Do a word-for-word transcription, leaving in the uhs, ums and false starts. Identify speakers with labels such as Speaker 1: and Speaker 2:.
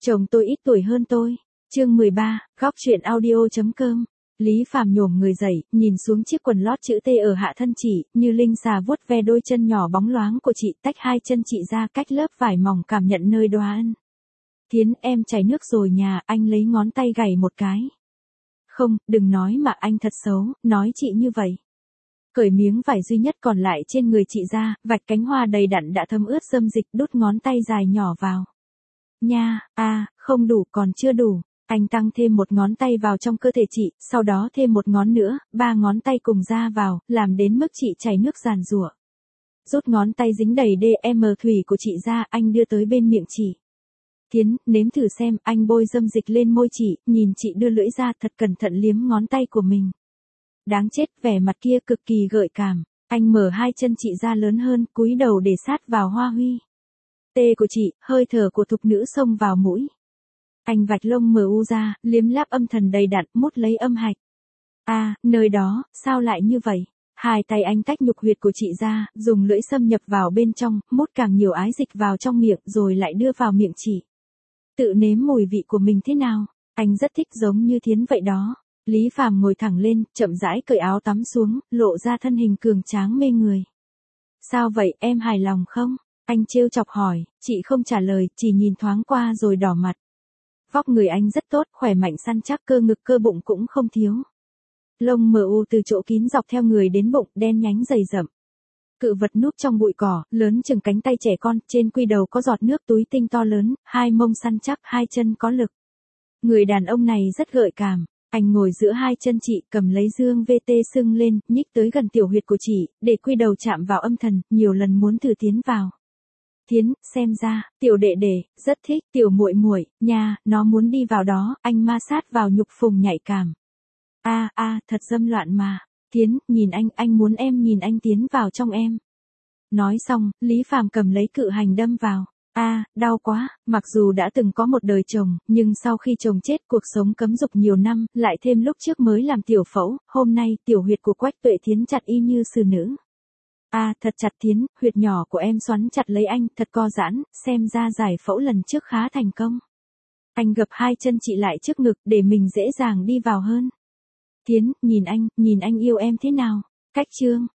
Speaker 1: Chồng tôi ít tuổi hơn tôi. Chương mười ba, góc truyện audio.com. Lý Phàm nhổm người dậy, nhìn xuống chiếc quần lót chữ T ở hạ thân chị, như linh xà vuốt ve đôi chân nhỏ bóng loáng của chị, tách hai chân chị ra cách lớp vải mỏng cảm nhận nơi đoá ân. Thiến, em chảy nước rồi nhà, anh lấy ngón tay gảy một cái. Không, đừng nói mà anh thật xấu, nói chị như vậy. Cởi miếng vải duy nhất còn lại trên người chị ra, vạch cánh hoa đầy đặn đã thấm ướt rơm dịch, đút ngón tay dài nhỏ vào. Nha, a, à, không đủ, còn chưa đủ. Anh tăng thêm một ngón tay vào trong cơ thể chị, sau đó thêm một ngón nữa, ba ngón tay cùng ra vào, làm đến mức chị chảy nước giàn giụa. Rút ngón tay dính đầy đê em thủy của chị ra, anh đưa tới bên miệng chị. Thiến, nếm thử xem, anh bôi rơm dịch lên môi chị, nhìn chị đưa lưỡi ra thật cẩn thận liếm ngón tay của mình. Đáng chết, vẻ mặt kia cực kỳ gợi cảm. Anh mở hai chân chị ra lớn hơn, cúi đầu để sát vào hoa huy. Tê của chị, hơi thở của thục nữ xông vào mũi. Anh vạch lông mờ u ra, liếm láp âm thần đầy đặn, mút lấy âm hạch. A, à, nơi đó, sao lại như vậy? Hai tay anh tách nhục huyệt của chị ra, dùng lưỡi xâm nhập vào bên trong, mút càng nhiều ái dịch vào trong miệng, rồi lại đưa vào miệng chị. Tự nếm mùi vị của mình thế nào? Anh rất thích giống như Thiến vậy đó. Lý Phàm ngồi thẳng lên, chậm rãi cởi áo tắm xuống, lộ ra thân hình cường tráng mê người. Sao vậy, em hài lòng không? Anh trêu chọc hỏi, chị không trả lời, chỉ nhìn thoáng qua rồi đỏ mặt. Vóc người anh rất tốt, khỏe mạnh săn chắc, cơ ngực cơ bụng cũng không thiếu. Lông mờ u từ chỗ kín dọc theo người đến bụng, đen nhánh dày rậm. Cự vật núp trong bụi cỏ, lớn chừng cánh tay trẻ con, trên quy đầu có giọt nước túi tinh to lớn, hai mông săn chắc, hai chân có lực. Người đàn ông này rất gợi cảm. Anh ngồi giữa hai chân chị, cầm lấy dương vê tê sưng lên, nhích tới gần tiểu huyệt của chị, để quy đầu chạm vào âm thần, nhiều lần muốn thử tiến vào. Thiến, xem ra, tiểu đệ đệ, rất thích, tiểu muội muội, nha, nó muốn đi vào đó, anh ma sát vào nhục phùng nhạy cảm. A à, a, à, thật dâm loạn mà. Thiến, nhìn anh, anh muốn em nhìn anh tiến vào trong em. Nói xong, Lý Phàm cầm lấy cự hành đâm vào. A, à, đau quá, mặc dù đã từng có một đời chồng, nhưng sau khi chồng chết cuộc sống cấm dục nhiều năm, lại thêm lúc trước mới làm tiểu phẫu, hôm nay tiểu huyệt của Quách Tuệ Thiến chặt y như sư nữ. A, à, thật chặt Thiến, huyệt nhỏ của em xoắn chặt lấy anh, thật co giãn, xem ra giải phẫu lần trước khá thành công. Anh gập hai chân chị lại trước ngực để mình dễ dàng đi vào hơn. Thiến, nhìn anh, nhìn anh yêu em thế nào? Cách chương.